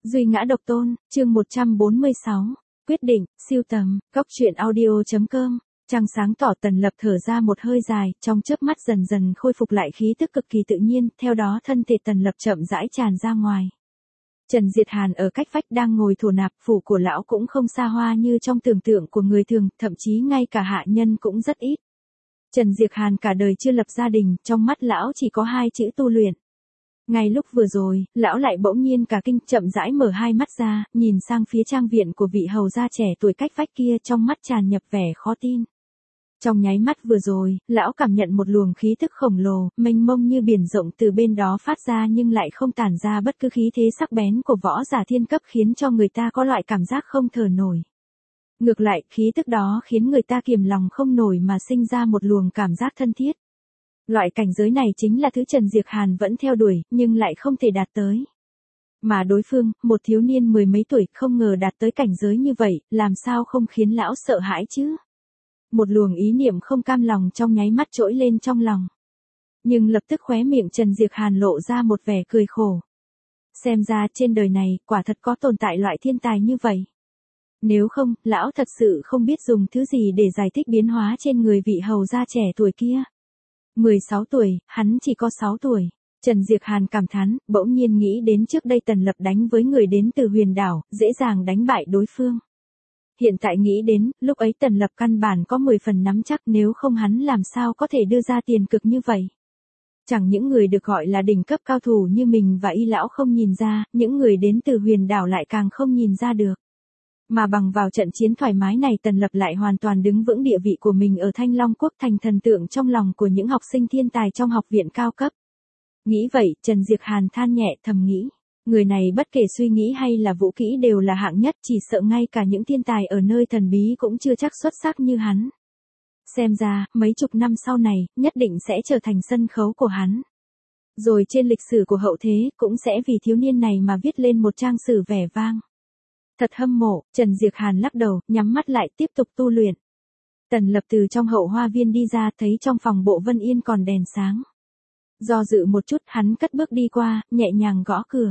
Duy ngã độc tôn, chương 146. Quyết định, siêu tầm, góc truyện audio.com. Trăng sáng tỏ, Tần Lập thở ra một hơi dài, trong chớp mắt dần dần khôi phục lại khí tức cực kỳ tự nhiên, theo đó thân thể Tần Lập chậm rãi tràn ra ngoài. Trần Diệt Hàn ở cách vách đang ngồi thổ nạp, phủ của lão cũng không xa hoa như trong tưởng tượng của người thường, thậm chí ngay cả hạ nhân cũng rất ít. Trần Diệt Hàn cả đời chưa lập gia đình, trong mắt lão chỉ có hai chữ tu luyện. Ngay lúc vừa rồi, lão lại bỗng nhiên cả kinh, chậm rãi mở hai mắt ra, nhìn sang phía trang viện của vị hầu gia trẻ tuổi cách vách kia, trong mắt tràn nhập vẻ khó tin. Trong nháy mắt vừa rồi, lão cảm nhận một luồng khí thức khổng lồ, mênh mông như biển rộng từ bên đó phát ra nhưng lại không tản ra bất cứ khí thế sắc bén của võ giả thiên cấp, khiến cho người ta có loại cảm giác không thở nổi. Ngược lại, khí tức đó khiến người ta kiềm lòng không nổi mà sinh ra một luồng cảm giác thân thiết. Loại cảnh giới này chính là thứ Trần Diệt Hàn vẫn theo đuổi, nhưng lại không thể đạt tới. Mà đối phương, một thiếu niên mười mấy tuổi, không ngờ đạt tới cảnh giới như vậy, làm sao không khiến lão sợ hãi chứ? Một luồng ý niệm không cam lòng trong nháy mắt trỗi lên trong lòng. Nhưng lập tức khóe miệng Trần Diệt Hàn lộ ra một vẻ cười khổ. Xem ra trên đời này, quả thật có tồn tại loại thiên tài như vậy. Nếu không, lão thật sự không biết dùng thứ gì để giải thích biến hóa trên người vị hầu gia trẻ tuổi kia. 16 tuổi, hắn chỉ có 6 tuổi. Trần Diệt Hàn cảm thán, bỗng nhiên nghĩ đến trước đây Tần Lập đánh với người đến từ Huyền Đảo, dễ dàng đánh bại đối phương. Hiện tại nghĩ đến, lúc ấy Tần Lập căn bản có 10 phần nắm chắc, nếu không hắn làm sao có thể đưa ra tiền cực như vậy. Chẳng những người được gọi là đỉnh cấp cao thủ như mình và Y lão không nhìn ra, những người đến từ Huyền Đảo lại càng không nhìn ra được. Mà bằng vào trận chiến thoải mái này, Tần Lập lại hoàn toàn đứng vững địa vị của mình ở Thanh Long Quốc, thành thần tượng trong lòng của những học sinh thiên tài trong học viện cao cấp. Nghĩ vậy, Trần Diệt Hàn than nhẹ, thầm nghĩ. Người này bất kể suy nghĩ hay là vũ kỹ đều là hạng nhất, chỉ sợ ngay cả những thiên tài ở nơi thần bí cũng chưa chắc xuất sắc như hắn. Xem ra, mấy chục năm sau này, nhất định sẽ trở thành sân khấu của hắn. Rồi trên lịch sử của hậu thế, cũng sẽ vì thiếu niên này mà viết lên một trang sử vẻ vang. Thật hâm mộ, Trần Diệt Hàn lắc đầu, nhắm mắt lại tiếp tục tu luyện. Tần Lập từ trong hậu hoa viên đi ra, thấy trong phòng Bộ Vân Yên còn đèn sáng. Do dự một chút, hắn cất bước đi qua, nhẹ nhàng gõ cửa.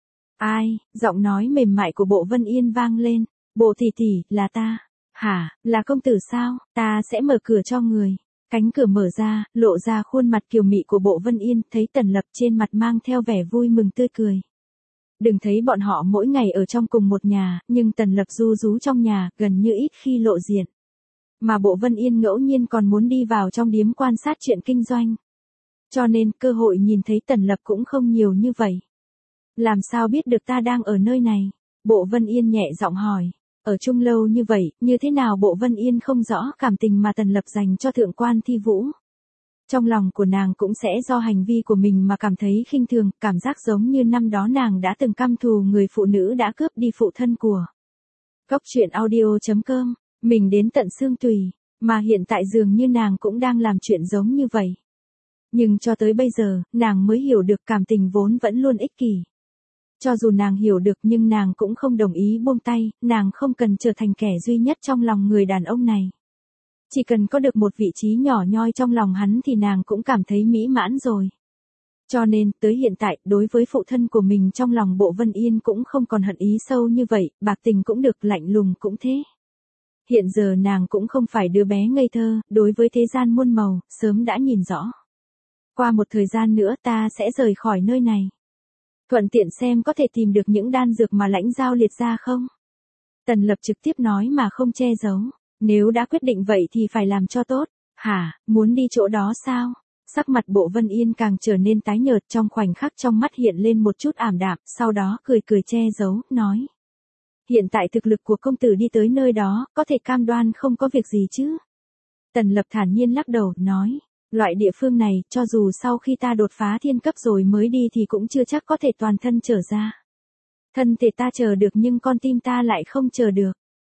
Ai? Giọng nói mềm mại của Bộ Vân Yên vang lên. Bộ tỷ tỷ, là ta. Hả, là công tử sao? Ta sẽ mở cửa cho người. Cánh cửa mở ra, lộ ra khuôn mặt kiều mị của Bộ Vân Yên, thấy Tần Lập trên mặt mang theo vẻ vui mừng tươi cười. Đừng thấy bọn họ mỗi ngày ở trong cùng một nhà, nhưng Tần Lập ru rú trong nhà, gần như ít khi lộ diện. Mà Bộ Vân Yên ngẫu nhiên còn muốn đi vào trong điếm quan sát chuyện kinh doanh. Cho nên, cơ hội nhìn thấy Tần Lập cũng không nhiều như vậy. Làm sao biết được ta đang ở nơi này? Bộ Vân Yên nhẹ giọng hỏi. Ở chung lâu như vậy, như thế nào Bộ Vân Yên không rõ cảm tình mà Tần Lập dành cho thượng quan Thi Vũ. Trong lòng của nàng cũng sẽ do hành vi của mình mà cảm thấy khinh thường, cảm giác giống như năm đó nàng đã từng căm thù người phụ nữ đã cướp đi phụ thân của. Góc truyện audio.com, mình đến tận xương tùy, mà hiện tại dường như nàng cũng đang làm chuyện giống như vậy. Nhưng cho tới bây giờ, nàng mới hiểu được cảm tình vốn vẫn luôn ích kỷ. Cho dù nàng hiểu được nhưng nàng cũng không đồng ý buông tay, nàng không cần trở thành kẻ duy nhất trong lòng người đàn ông này. Chỉ cần có được một vị trí nhỏ nhoi trong lòng hắn thì nàng cũng cảm thấy mỹ mãn rồi. Cho nên, tới hiện tại, đối với phụ thân của mình trong lòng Bộ Vân Yên cũng không còn hận ý sâu như vậy, bạc tình cũng được, lạnh lùng cũng thế. Hiện giờ nàng cũng không phải đứa bé ngây thơ, đối với thế gian muôn màu, sớm đã nhìn rõ. Qua một thời gian nữa ta sẽ rời khỏi nơi này. Thuận tiện xem có thể tìm được những đan dược mà Lãnh Giao liệt ra không? Tần Lập trực tiếp nói mà không che giấu. Nếu đã quyết định vậy thì phải làm cho tốt. Hả, muốn đi chỗ đó sao? Sắc mặt Bộ Vân Yên càng trở nên tái nhợt, trong khoảnh khắc trong mắt hiện lên một chút ảm đạm, sau đó cười cười che giấu, nói. Hiện tại thực lực của công tử đi tới nơi đó, có thể cam đoan không có việc gì chứ? Tần Lập thản nhiên lắc đầu, nói. Loại địa phương này, cho dù sau khi ta đột phá thiên cấp rồi mới đi thì cũng chưa chắc có thể toàn thân trở ra. Thân thể ta chờ được nhưng con tim ta lại không chờ được.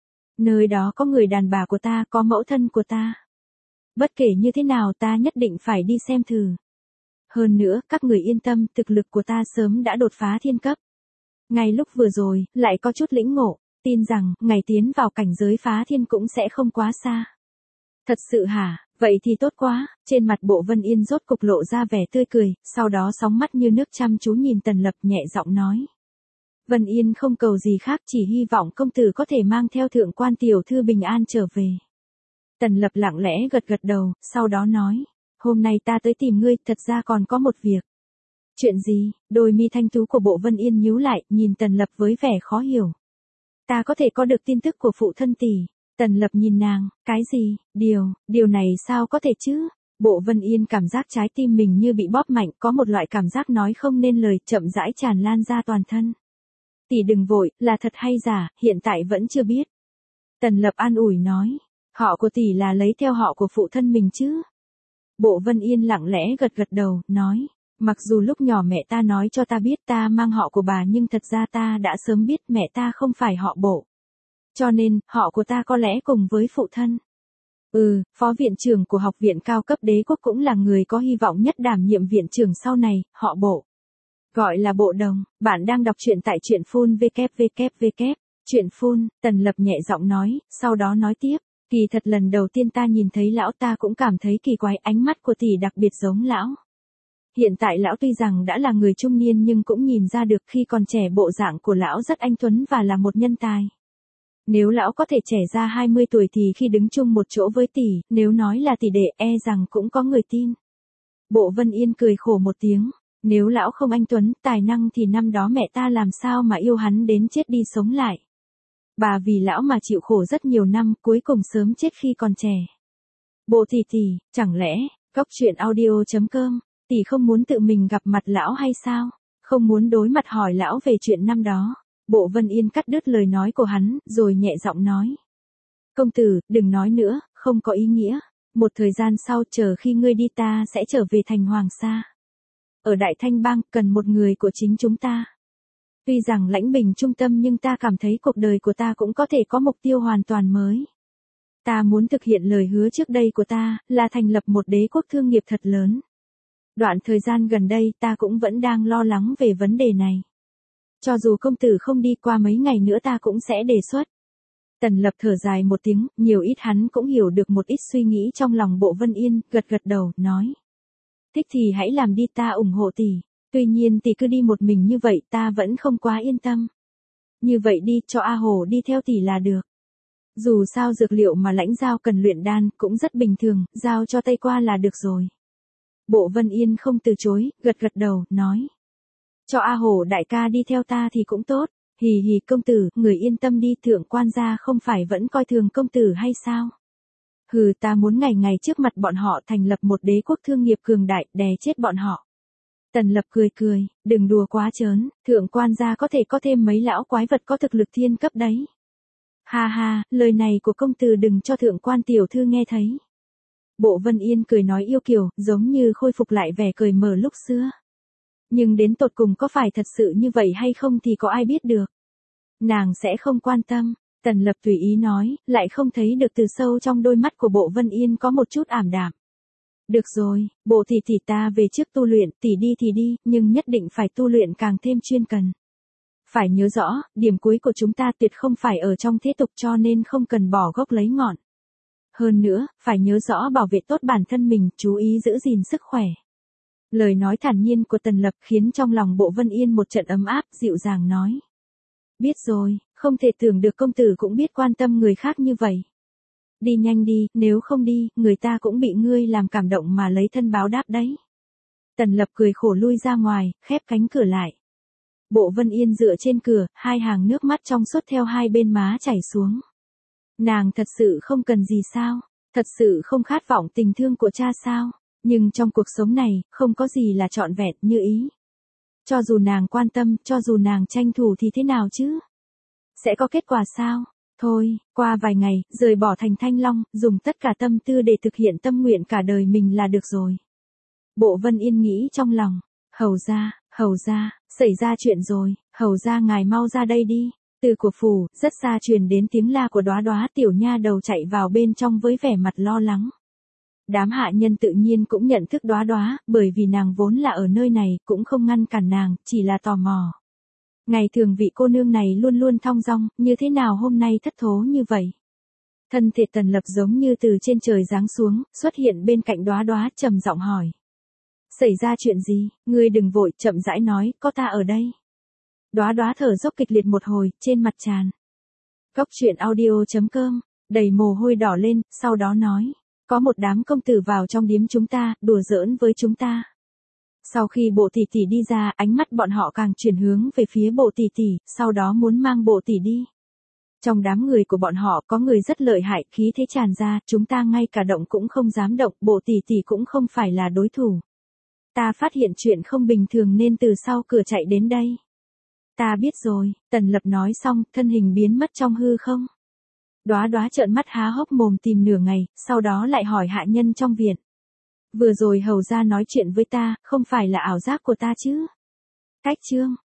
Nơi đó có người đàn bà của ta, có mẫu thân của ta. Bất kể như thế nào ta nhất định phải đi xem thử. Hơn nữa, các người yên tâm, thực lực của ta sớm đã đột phá thiên cấp. Ngay lúc vừa rồi, lại có chút lĩnh ngộ, tin rằng, ngày tiến vào cảnh giới phá thiên cũng sẽ không quá xa. Thật sự hả? Vậy thì tốt quá, trên mặt Bộ Vân Yên rốt cục lộ ra vẻ tươi cười, sau đó sóng mắt như nước chăm chú nhìn Tần Lập, nhẹ giọng nói. Vân Yên không cầu gì khác, chỉ hy vọng công tử có thể mang theo thượng quan tiểu thư bình an trở về. Tần Lập lặng lẽ gật gật đầu, sau đó nói, hôm nay ta tới tìm ngươi, thật ra còn có một việc. Chuyện gì? Đôi mi thanh tú của Bộ Vân Yên nhíu lại, nhìn Tần Lập với vẻ khó hiểu. Ta có thể có được tin tức của phụ thân tỷ. Tần Lập nhìn nàng, cái gì? Điều này sao có thể chứ? Bộ Vân Yên cảm giác trái tim mình như bị bóp mạnh, có một loại cảm giác nói không nên lời, chậm rãi tràn lan ra toàn thân. Tỷ đừng vội, là thật hay giả, hiện tại vẫn chưa biết. Tần Lập an ủi nói, họ của tỷ là lấy theo họ của phụ thân mình chứ? Bộ Vân Yên lặng lẽ gật gật đầu, nói, mặc dù lúc nhỏ mẹ ta nói cho ta biết ta mang họ của bà nhưng thật ra ta đã sớm biết mẹ ta không phải họ Bộ. Cho nên, họ của ta có lẽ cùng với phụ thân. Phó viện trưởng của học viện cao cấp đế quốc cũng là người có hy vọng nhất đảm nhiệm viện trưởng sau này, họ Bộ. Gọi là Bộ Đồng, bạn đang đọc truyện tại truyện phun www. Truyện phun, Tần Lập nhẹ giọng nói, sau đó nói tiếp, kỳ thật lần đầu tiên ta nhìn thấy lão ta cũng cảm thấy kỳ quái, ánh mắt của tỷ đặc biệt giống lão. Hiện tại lão tuy rằng đã là người trung niên nhưng cũng nhìn ra được khi còn trẻ bộ dạng của lão rất anh tuấn và là một nhân tài. Nếu lão có thể trẻ ra 20 tuổi thì khi đứng chung một chỗ với tỷ, nếu nói là tỷ đệ e rằng cũng có người tin. Bộ Vân Yên cười khổ một tiếng, nếu lão không anh tuấn, tài năng thì năm đó mẹ ta làm sao mà yêu hắn đến chết đi sống lại. Bà vì lão mà chịu khổ rất nhiều năm, cuối cùng sớm chết khi còn trẻ. Bộ tỷ, chẳng lẽ, Góc Truyện Audio.com, tỷ không muốn tự mình gặp mặt lão hay sao? Không muốn đối mặt hỏi lão về chuyện năm đó. Bộ Vân Yên cắt đứt lời nói của hắn, rồi nhẹ giọng nói. Công tử, đừng nói nữa, không có ý nghĩa. Một thời gian sau chờ khi ngươi đi ta sẽ trở về thành Hoàng Sa. Ở Đại Thanh Bang, cần một người của chính chúng ta. Tuy rằng lãnh bình trung tâm nhưng ta cảm thấy cuộc đời của ta cũng có thể có mục tiêu hoàn toàn mới. Ta muốn thực hiện lời hứa trước đây của ta, là thành lập một đế quốc thương nghiệp thật lớn. Đoạn thời gian gần đây ta cũng vẫn đang lo lắng về vấn đề này. Cho dù công tử không đi, qua mấy ngày nữa ta cũng sẽ đề xuất. Tần Lập thở dài một tiếng, nhiều ít hắn cũng hiểu được một ít suy nghĩ trong lòng Bộ Vân Yên, gật gật đầu, nói. Thích thì hãy làm đi, ta ủng hộ tỷ. Tuy nhiên tỷ cứ đi một mình như vậy ta vẫn không quá yên tâm. Như vậy đi, cho A Hồ đi theo tỷ là được. Dù sao dược liệu mà lãnh giao cần luyện đan cũng rất bình thường, giao cho Tây Qua là được rồi. Bộ Vân Yên không từ chối, gật gật đầu, nói. Cho A Hổ đại ca đi theo ta thì cũng tốt, hì hì công tử, người yên tâm đi, thượng quan gia không phải vẫn coi thường công tử hay sao? Hừ, ta muốn ngày ngày trước mặt bọn họ thành lập một đế quốc thương nghiệp cường đại, đè chết bọn họ. Tần Lập cười, đừng đùa quá trớn, thượng quan gia có thể có thêm mấy lão quái vật có thực lực thiên cấp đấy. Ha ha, lời này của công tử đừng cho thượng quan tiểu thư nghe thấy. Bộ Vân Yên cười nói yêu kiều, giống như khôi phục lại vẻ cười mở lúc xưa. Nhưng đến tột cùng có phải thật sự như vậy hay không thì có ai biết được. Nàng sẽ không quan tâm, Tần Lập tùy ý nói, lại không thấy được từ sâu trong đôi mắt của Bộ Vân Yên có một chút ảm đạm. Được rồi, Bộ tỷ ta về trước tu luyện, tỷ đi thì đi, nhưng nhất định phải tu luyện càng thêm chuyên cần. Phải nhớ rõ, điểm cuối của chúng ta tuyệt không phải ở trong thế tục cho nên không cần bỏ gốc lấy ngọn. Hơn nữa, phải nhớ rõ bảo vệ tốt bản thân mình, chú ý giữ gìn sức khỏe. Lời nói thản nhiên của Tần Lập khiến trong lòng Bộ Vân Yên một trận ấm áp, dịu dàng nói. Biết rồi, không thể tưởng được công tử cũng biết quan tâm người khác như vậy. Đi nhanh đi, nếu không đi, người ta cũng bị ngươi làm cảm động mà lấy thân báo đáp đấy. Tần Lập cười khổ lui ra ngoài, khép cánh cửa lại. Bộ Vân Yên dựa trên cửa, hai hàng nước mắt trong suốt theo hai bên má chảy xuống. Nàng thật sự không cần gì sao? Thật sự không khát vọng tình thương của cha sao? Nhưng trong cuộc sống này, không có gì là trọn vẹn như ý. Cho dù nàng quan tâm, cho dù nàng tranh thủ thì thế nào chứ? Sẽ có kết quả sao? Thôi, qua vài ngày, rời bỏ thành Thanh Long, dùng tất cả tâm tư để thực hiện tâm nguyện cả đời mình là được rồi. Bộ Vân Yên nghĩ trong lòng, hầu ra, xảy ra chuyện rồi, hầu ra ngài mau ra đây đi. Từ của phủ, rất xa truyền đến tiếng la của Đóa Đóa, tiểu nha đầu chạy vào bên trong với vẻ mặt lo lắng. Đám hạ nhân tự nhiên cũng nhận thức Đóa Đóa, bởi vì nàng vốn là ở nơi này, cũng không ngăn cản nàng, chỉ là tò mò. Ngày thường vị cô nương này luôn luôn thong dong, như thế nào hôm nay thất thố như vậy? Thân thể Tần Lập giống như từ trên trời giáng xuống, xuất hiện bên cạnh Đóa Đóa, trầm giọng hỏi. Xảy ra chuyện gì? Ngươi đừng vội, chậm rãi nói, có ta ở đây. Đóa đóa thở dốc kịch liệt một hồi, trên mặt tràn. Cốc truyện audio.com, đầy mồ hôi đỏ lên, sau đó nói. Có một đám công tử vào trong điếm chúng ta, đùa giỡn với chúng ta. Sau khi bộ tỷ tỷ đi ra, ánh mắt bọn họ càng chuyển hướng về phía bộ tỷ tỷ, sau đó muốn mang bộ tỷ đi. Trong đám người của bọn họ có người rất lợi hại, khí thế tràn ra, chúng ta ngay cả động cũng không dám động, bộ tỷ tỷ cũng không phải là đối thủ. Ta phát hiện chuyện không bình thường nên từ sau cửa chạy đến đây. Ta biết rồi, Tần Lập nói xong, thân hình biến mất trong hư không. Đóa đóa trợn mắt há hốc mồm tìm nửa ngày, sau đó lại hỏi hạ nhân trong viện. Vừa rồi hầu ra nói chuyện với ta, không phải là ảo giác của ta chứ? Cách chương